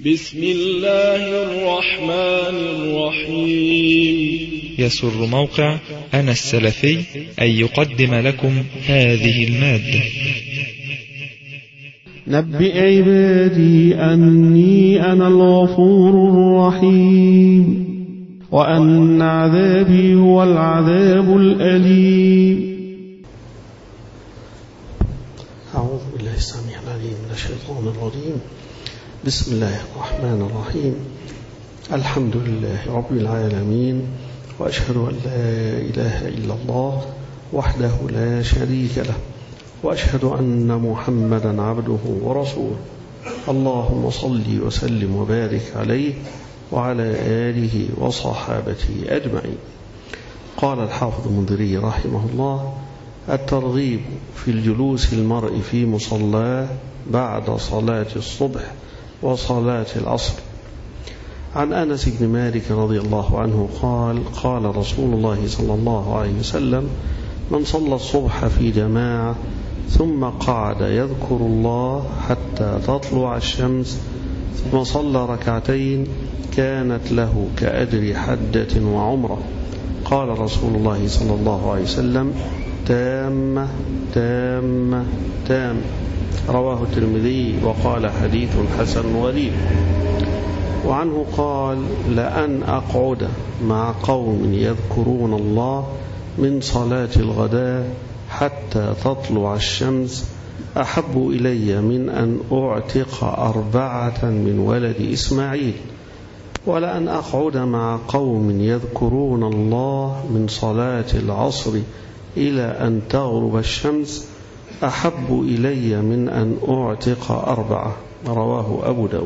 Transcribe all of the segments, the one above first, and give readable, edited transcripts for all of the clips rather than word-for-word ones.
بسم الله الرحمن الرحيم. يسر موقع أنا السلفي أن يقدم لكم هذه المادة. نبئ عبادي أني أنا الغفور الرحيم وأن عذابي هو العذاب الأليم. أعوذ بالله السميع العليم من الشيطان الرجيم. بسم الله الرحمن الرحيم. الحمد لله رب العالمين، وأشهد أن لا إله إلا الله وحده لا شريك له، وأشهد أن محمدا عبده ورسوله. اللهم صل وسلم وبارك عليه وعلى آله وصحابته أجمعين. قال الحافظ المنذري رحمه الله: الترغيب في الجلوس المرء في مصلاه بعد صلاة الصبح وصلاة العصر. عن أنس بن مالك رضي الله عنه قال: قال رسول الله صلى الله عليه وسلم: من صلى الصبح في جماعة ثم قعد يذكر الله حتى تطلع الشمس ثم صلى ركعتين كانت له كأجر حجة وعمرة. قال رسول الله صلى الله عليه وسلم: تامة تامة تامة. رواه الترمذي وقال حديث حسن غريب. وعنه قال: لأن أقعد مع قوم يذكرون الله من صلاة الغداء حتى تطلع الشمس أحب إلي من أن أعتق 4 من ولد إسماعيل. ولأن أقعد مع قوم يذكرون الله من صلاة العصر إلى أن تغرب الشمس أحب إلي من أن أعتق 4. رواه أبو داود.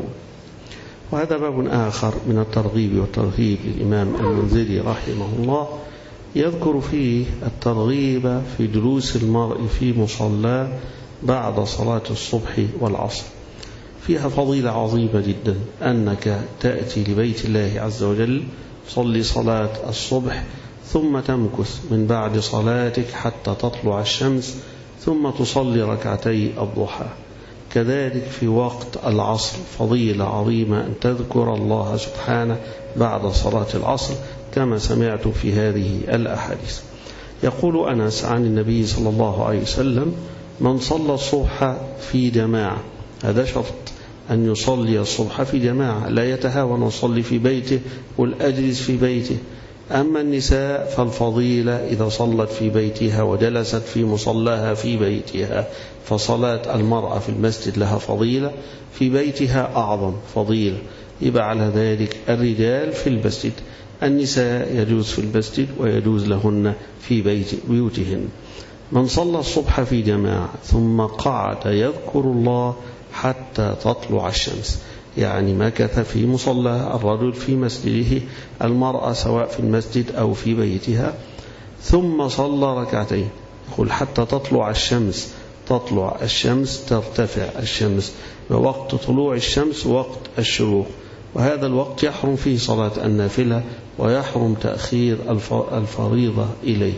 وهذا باب آخر من الترغيب والترهيب للإمام المنذري رحمه الله، يذكر فيه الترغيب في جلوس المرء في مصلاه بعد صلاة الصبح والعصر. فيها فضيلة عظيمة جدا، أنك تأتي لبيت الله عز وجل صلي صلاة الصبح ثم تمكث من بعد صلاتك حتى تطلع الشمس ثم تصلي ركعتي الضحى. كذلك في وقت العصر فضيلة عظيمة أن تذكر الله سبحانه بعد صلاة العصر كما سمعت في هذه الأحاديث. يقول أنس عن النبي صلى الله عليه وسلم: من صلى الصبح في جماعة، هذا شرط أن يصلي الصبح في جماعة، لا يتهاون ويصلي في بيته والأجلس في بيته. أما النساء فالفضيلة إذا صلت في بيتها وجلست في مصلاها في بيتها، فصلاة المرأة في المسجد لها فضيلة، في بيتها أعظم فضيلة. يبقى على ذلك الرجال في المسجد، النساء يجوز في المسجد ويجوز لهن في بيوتهن. من صلى الصبح في جماعة ثم قعد يذكر الله حتى تطلع الشمس، يعني مكث في مصلى، الرجل في مسجده، المرأة سواء في المسجد أو في بيتها، ثم صلى ركعتين. يقول حتى تطلع الشمس، تطلع الشمس ترتفع الشمس، ووقت طلوع الشمس وقت الشروق، وهذا الوقت يحرم فيه صلاة النافلة ويحرم تأخير الفريضة إليه.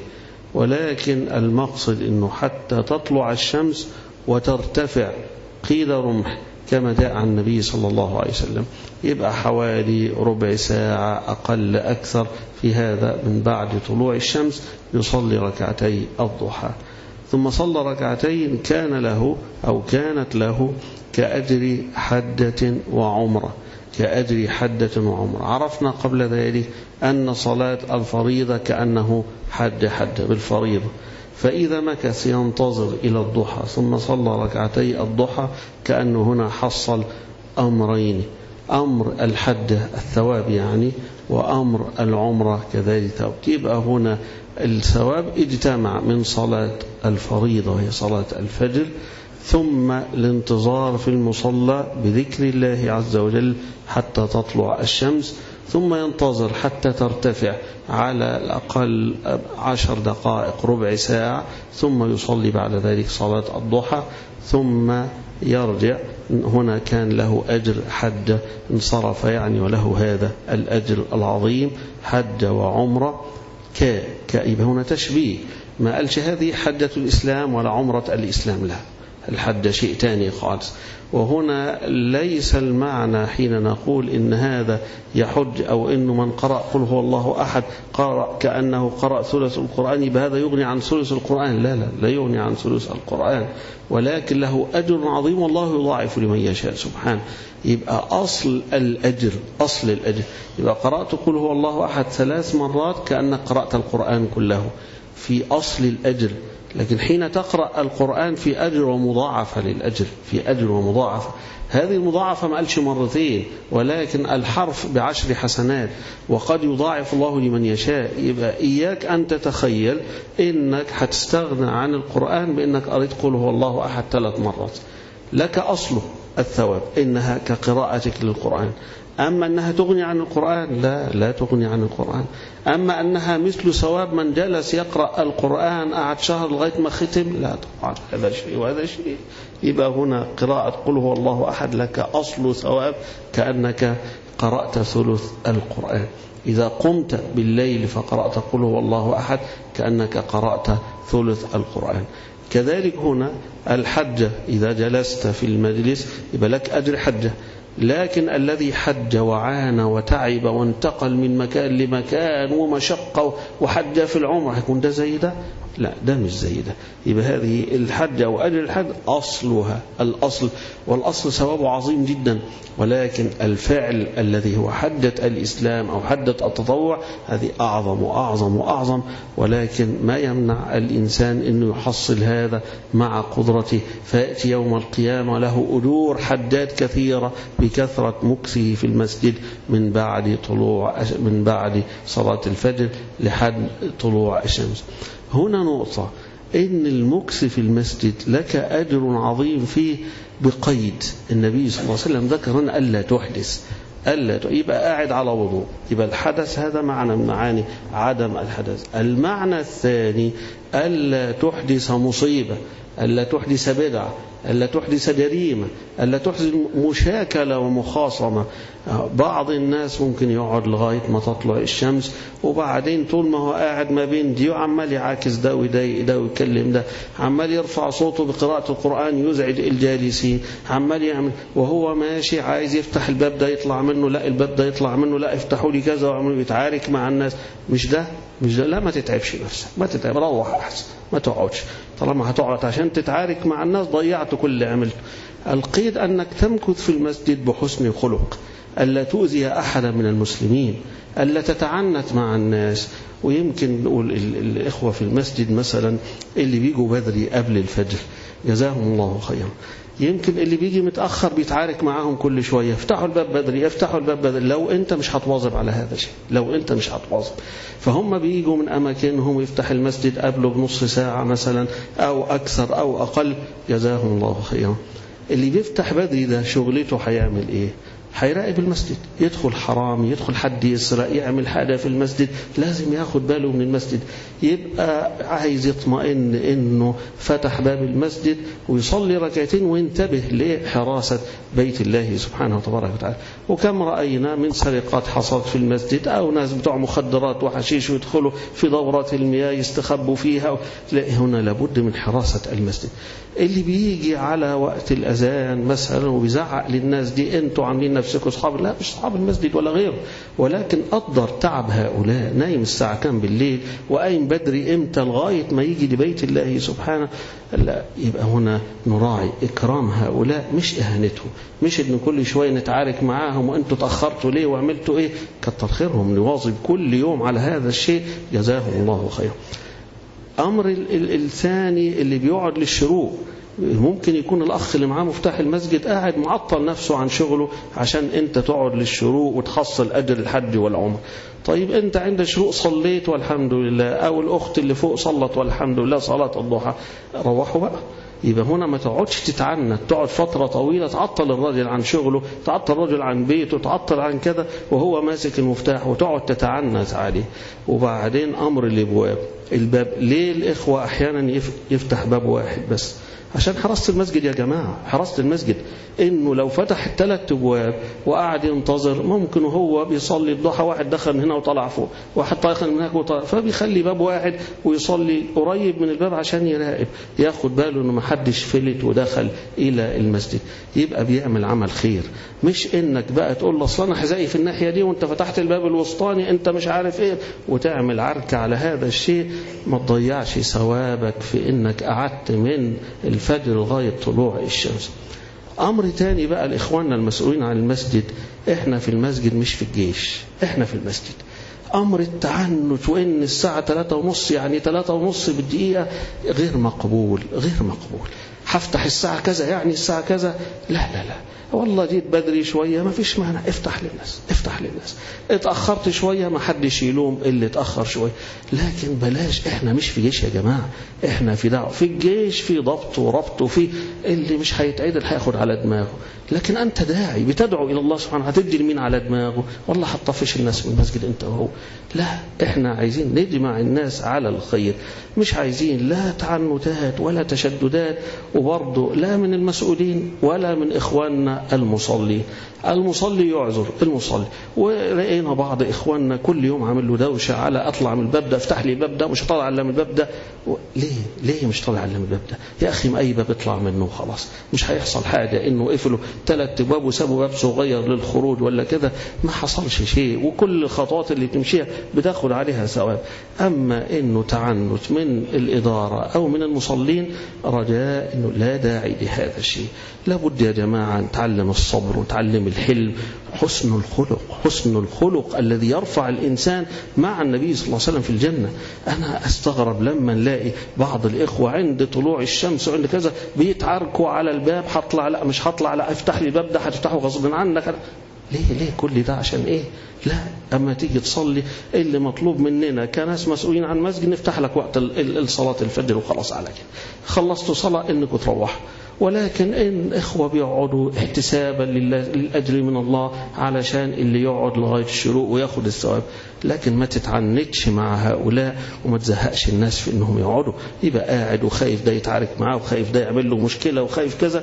ولكن المقصد أنه حتى تطلع الشمس وترتفع قيد رمح كما جاء عن النبي صلى الله عليه وسلم، يبقى حوالي ربع ساعة أقل أكثر في هذا من بعد طلوع الشمس يصلي ركعتي الضحى. ثم صلى ركعتين كان له أو كانت له كأجر حجة وعمرة، كأجر حجة وعمرة. عرفنا قبل ذلك أن صلاة الفريضة كأنه حج بالفريضة، فإذا مكث ينتظر إلى الضحى ثم صلى ركعتي الضحى كأنه هنا حصل أمرين: أمر الحجة الثواب يعني، وأمر العمرة كذلك. يبقى هنا الثواب اجتمع من صلاة الفريضة وهي صلاة الفجر، ثم الانتظار في المصلى بذكر الله عز وجل حتى تطلع الشمس، ثم ينتظر حتى ترتفع على الأقل 10 دقائق ربع ساعة، ثم يصلي بعد ذلك صلاة الضحى ثم يرجع. هنا كان له أجر حج انصرف يعني، وله هذا الأجر العظيم حج وعمرة. يبقى هنا تشبيه، ما قالش هذه حجة الإسلام ولا عمرة الإسلام، لا، الحج شيء تاني خالص. وهنا ليس المعنى حين نقول إن هذا يحج أو إنه من قرأ قل هو الله أحد قرأ كأنه قرأ ثلث القرآن يبقى هذا يغني عن ثلث القرآن. لا يغني عن ثلث القرآن، ولكن له أجر عظيم والله يضاعف لمن يشاء سبحانه. يبقى أصل الأجر يبقى قرأت قل هو الله أحد 3 مرات كأنك قرأت القرآن كله في أصل الأجر. لكن حين تقرأ القرآن في أجر ومضاعفة للأجر، في أجر ومضاعفة. هذه المضاعفة ما قالش مرتين، ولكن الحرف ب10 حسنات، وقد يضاعف الله لمن يشاء. يبقى إياك أن تتخيل إنك هتستغنى عن القرآن بإنك قريت قل هو الله أحد 3 مرات. لك أصله الثواب إنها كقراءتك للقرآن. أما أنها تغني عن القرآن لا تغني عن القرآن. أما أنها مثل ثواب من جلس يقرأ القرآن قعد شهر لغاية ما ختم، لا طبعا، هذا شيء وهذا شيء. يبقى هنا قراءة قل هو الله أحد لك أصل ثواب كأنك قرأت ثلث القرآن. إذا قمت بالليل فقرأت قل هو الله أحد كأنك قرأت ثلث القرآن. كذلك هنا الحجة إذا جلست في المجلس يبقى لك أجر حجة، لكن الذي حج وعانى وتعب وانتقل من مكان لمكان ومشقة وحج في العمر هيكون ده زي ده؟ لا، ده مش زي ده. يبقى هذه الحجة وأجر الحج أصلها الأصل، والأصل ثوابه عظيم جدا، ولكن الفعل الذي هو حجة الإسلام أو حجة التطوع هذه أعظم وأعظم وأعظم. ولكن ما يمنع الإنسان أنه يحصل هذا مع قدرته، فيأتي يوم القيامة له أجور حجات كثيرة بكثرة مكثه في المسجد من بعد صلاة الفجر لحد طلوع الشمس. هنا نقطة، إن المكث في المسجد لك أجر عظيم فيه بقيد. النبي صلى الله عليه وسلم ذكر هنا ألا تحدث، يبقى قاعد على وضوء، يبقى الحدث هذا معنى من معاني عدم الحدث. المعنى الثاني ألا تحدث مصيبة، ألا تحدث بدعة، ألا تحدث جريمة، ألا تحدث مشاكلة ومخاصمة. بعض الناس ممكن يقعد لغاية ما تطلع الشمس، وبعدين طول ما هو قاعد ما بين دي وعمال يعاكس ده ويضايق ده ويكلم ده، عمال يرفع صوته بقراءة القرآن يزعج الجالسين، عمال يعمل وهو ماشي عايز يفتح الباب ده يطلع منه، لا الباب ده يطلع منه، لا افتحوا لي كذا، وعمل يتعارك مع الناس. مش ده. لا، ما تتعبش نفسك، ما تتعب، روح أحسن، ما تقعدش. طالما هتقعد عشان تتعارك مع الناس ضيعت كل اللي عملته. القيد أنك تمكث في المسجد بحسن خلق، ألا تؤذي أحدا من المسلمين، ألا تتعنت مع الناس. ويمكن نقول الإخوة في المسجد مثلا اللي بيجوا بدري قبل الفجر جزاهم الله خيرا، يمكن اللي بيجي متأخر بيتعارك معاهم كل شوية، افتحوا الباب بدري. لو انت مش هتواظب على هذا الشيء، لو انت مش هتواظب، فهم بيجوا من أماكنهم يفتح المسجد قبله بنص ساعة مثلا أو أكثر أو أقل، جزاهم الله خيرا. اللي بيفتح بدري ده شغلته هيعمل إيه؟ هيراقب المسجد، يدخل حرام، يدخل حد يسرق، يعمل حاجة في المسجد، لازم ياخد باله من المسجد. يبقى عايز يطمئن إنه فتح باب المسجد ويصلي ركعتين وينتبه لحراسة بيت الله سبحانه وتبارك وتعالى. وكم رأينا من سرقات حصلت في المسجد، أو ناس بتوع مخدرات وحشيش ويدخلوا في دورات المياه يستخبوا فيها. هنا لابد من حراسة المسجد. اللي بيجي على وقت الأذان مثلا وبيزعق للناس دي انتوا عاملين نفسكم أصحاب، لا مش أصحاب المسجد ولا غيره، ولكن قدر تعب هؤلاء، نايم الساعة كام بالليل وقايم بدري امتى لغاية ما يجي لبيت الله سبحانه. لا، يبقى هنا نراعي إكرام هؤلاء مش إهانتهم، مش إن كل شوية نتعارك معاهم وأنتوا تأخرتوا ليه وعملتوا إيه. كتر خيرهم، نواظب كل يوم على هذا الشيء، جزاهم الله خير. أمر الثاني اللي بيقعد للشروق، ممكن يكون الأخ اللي معاه مفتاح المسجد قاعد معطل نفسه عن شغله عشان أنت تقعد للشروق وتحصل أجر الحج والعمر. طيب أنت عند الشروق صليت والحمد لله، أو الأخت اللي فوق صلت والحمد لله صلاة الضحى، روحوا بقى. يبقى هنا ما تقعدش تتعنت، تقعد فترة طويلة تعطل الرجل عن شغله، تعطل الرجل عن بيته، تعطل عن كذا وهو ماسك المفتاح، وتقعد تتعنت عليه. وبعدين أمر الأبواب، الباب ليه الإخوة أحيانا يفتح باب واحد بس، عشان حراسة المسجد يا جماعة، حراسة المسجد إنه لو فتح الثلاث أبواب وقعد ينتظر، ممكن وهو بيصلي الضحى واحد دخل من هنا وطلع فوق، واحد دخل من هناك وطلع، فبيخلي باب واحد ويصلي قريب من الباب عشان يراقب، ياخد باله إنه ما حدش فلت ودخل إلى المسجد. يبقى بيعمل عمل خير، مش إنك بقى تقول له أصل أنا حذائي في الناحية دي وأنت فتحت الباب الوسطاني أنت مش عارف إيه، وتعمل عركة على هذا الشيء. ما تضيعش ثوابك في إنك قعدت من الفجر لغاية طلوع الشمس. أمر تاني بقى لإخواننا المسؤولين عن المسجد، إحنا في المسجد مش في الجيش، إحنا في المسجد. أمر التعنت وإن الساعة 3:30 يعني 3:30 بالدقيقة غير مقبول، غير مقبول. هفتح الساعة كذا يعني الساعة كذا، لا لا لا، والله جيت بدري شوية ما فيش مانع، افتح للناس، افتح للناس. اتأخرت شوية ما حدش يلوم اللي اتأخر شوية، لكن بلاش. احنا مش في جيش يا جماعة، احنا في دعوة. في الجيش في ضبط وربط، وفي اللي مش هيتعدل هياخد على دماغه، لكن انت داعي بتدعو الى الله سبحانه، هتدي لمين على دماغه؟ والله هتطفش الناس من المسجد انت وهو. لا، احنا عايزين نجمع الناس على الخير، مش عايزين لا تعنتات ولا تشددات، وبرضه لا من المسؤولين ولا من إخواننا المصلين. المصلي يعذر المصلي. ولقينا بعض إخواننا كل يوم عامل له دوشة على أطلع من الباب ده، افتح لي الباب ده، مش طالع على من الباب ده. ليه مش طالع على من الباب ده يا أخي؟ ما أي باب يطلع منه وخلاص، مش هيحصل حاجة. إنه قفلوا 3 أبواب وسابوا باب صغير للخروج ولا كده، ما حصلش شيء، وكل الخطوات اللي تمشيها بتاخد عليها ثواب. أما إنه تعنت من الإدارة أو من المصلين، رجاء إنه لا داعي لهذا الشيء. لابد يا جماعة نتعلم الصبر ونتعلم الحلم، حسن الخلق، حسن الخلق الذي يرفع الإنسان مع النبي صلى الله عليه وسلم في الجنة. أنا أستغرب لما نلاقي بعض الإخوة عند طلوع الشمس وعند كذا بيتعاركوا على الباب، هطلع لا مش هطلع لا، افتح لي الباب ده، هتفتحه غصب عنك. ليه كل ده عشان ايه؟ لا، اما تيجي تصلي اللي مطلوب مننا كناس مسؤولين عن مسجد، نفتح لك وقت الصلاة الفجر وخلاص على كده، خلصتوا صلاة انكم تروحوا. ولكن إن إخوة بيقعدوا احتسابا للأجر من الله علشان اللي يقعد لغاية الشروق وياخد الثواب، لكن ما تتعنتش مع هؤلاء وما تزهقش الناس في إنهم يقعدوا، يبقى قاعد وخايف ده يتعارك معاه وخايف ده يعمل له مشكلة وخايف كذا.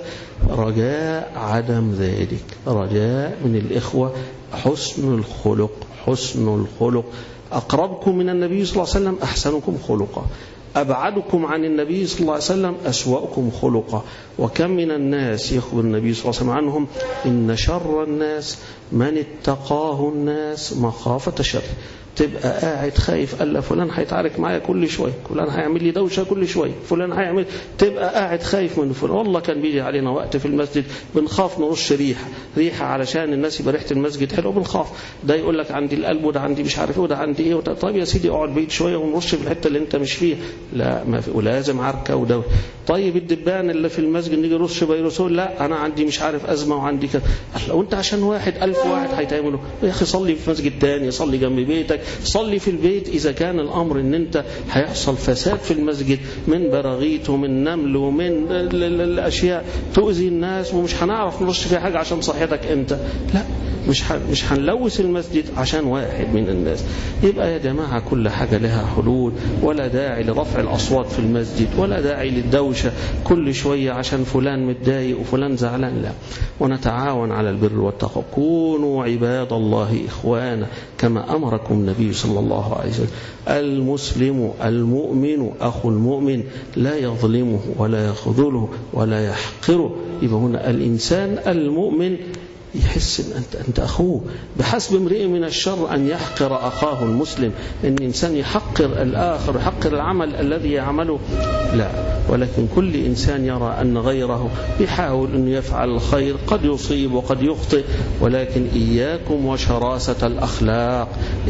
رجاء عدم ذلك، رجاء من الإخوة حسن الخلق، حسن الخلق. أقربكم من النبي صلى الله عليه وسلم أحسنكم خلقا، أبعدكم عن النبي صلى الله عليه وسلم أسوأكم خلقا. وكم من الناس يخبر النبي صلى الله عليه وسلم عنهم إن شر الناس من اتقاه الناس مخافة شر. تبقى قاعد خايف، قال فلان هيتعارك معايا كل شوية، فلان هيعمل لي دوشة كل شوية، فلان هيعمل، تبقى قاعد خايف من فلان. والله كان بيجي علينا وقت في المسجد بنخاف نرش ريحة علشان الناس يبقى ريحة المسجد حلوة، بنخاف ده يقول لك عندي القلب وده عندي مش عارف ايه وده عندي ايه. طيب يا سيدي اقعد بعيد شوية ونرش في الحتة اللي انت مش فيها، لا ما في، ولازم عركة ودوشة. طيب الدبان اللي في المسجد نيجي نرش فيروسول، لا انا عندي مش عارف أزمة وعندي كذا. وانت عشان 1000 واحد هيتعملوا يا اخي؟ صلي في مسجد تاني، صلي جنب بيتك، صلي في البيت. إذا كان الأمر إن أنت هيحصل فساد في المسجد من براغيث ومن نمل ومن الأشياء تؤذي الناس ومش هنعرف نرش فيها حاجة عشان صحتك أنت، لا مش هنلوث المسجد عشان واحد من الناس. يبقى يا جماعة كل حاجة لها حلول، ولا داعي لرفع الأصوات في المسجد، ولا داعي للدوشة كل شوية عشان فلان متضايق وفلان زعلان، لا. ونتعاون على البر والتقوى. كونوا عباد الله إخوانا كما أمركم النبي صلى الله عليه وسلم. المسلم المؤمن أخو المؤمن لا يظلمه ولا يخذله ولا يحقره. يبقى هنا الإنسان المؤمن يحس ان انت اخوه. بحسب امرئ من الشر ان يحقر اخاه المسلم، ان الانسان يحقر الاخر، يحقر العمل الذي يعمله، لا. ولكن كل انسان يرى ان غيره يحاول ان يفعل الخير، قد يصيب وقد يخطئ، ولكن اياكم وشراسة الاخلاق،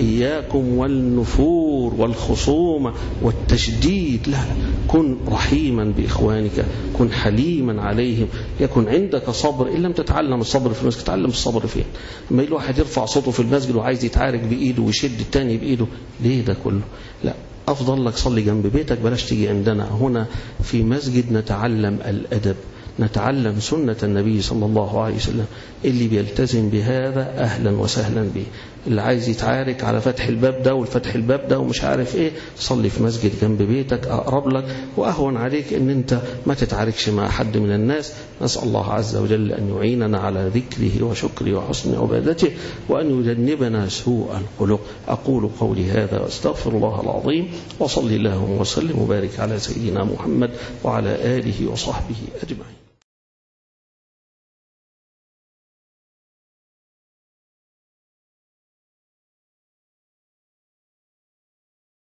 اياكم والنفور والخصومة والتشديد، لا. كن رحيما باخوانك، كن حليما عليهم، يكن عندك صبر. ان لم تتعلم الصبر في المسجد تعلم الصبر فين؟ لما الواحد يرفع صوته في المسجد وعايز يتعارك بايده ويشد التاني بايده، ليه ده كله؟ لا، افضل لك صلي جنب بيتك، بلاش تيجي عندنا. هنا في مسجد نتعلم الادب، نتعلم سنة النبي صلى الله عليه وسلم. اللي بيلتزم بهذا أهلا وسهلا به. اللي عايز يتعارك على فتح الباب ده والفتح الباب ده ومش عارف ايه، صلي في مسجد جنب بيتك أقرب لك وأهون عليك ان انت ما تتعاركش مع حد من الناس. نسأل الله عز وجل أن يعيننا على ذكره وشكره وحسن عبادته، وأن يجنبنا سوء الخلق. أقول قولي هذا واستغفر الله العظيم، وصلي اللهم وسلم وبارك على سيدنا محمد وعلى آله وصحبه أجمعين.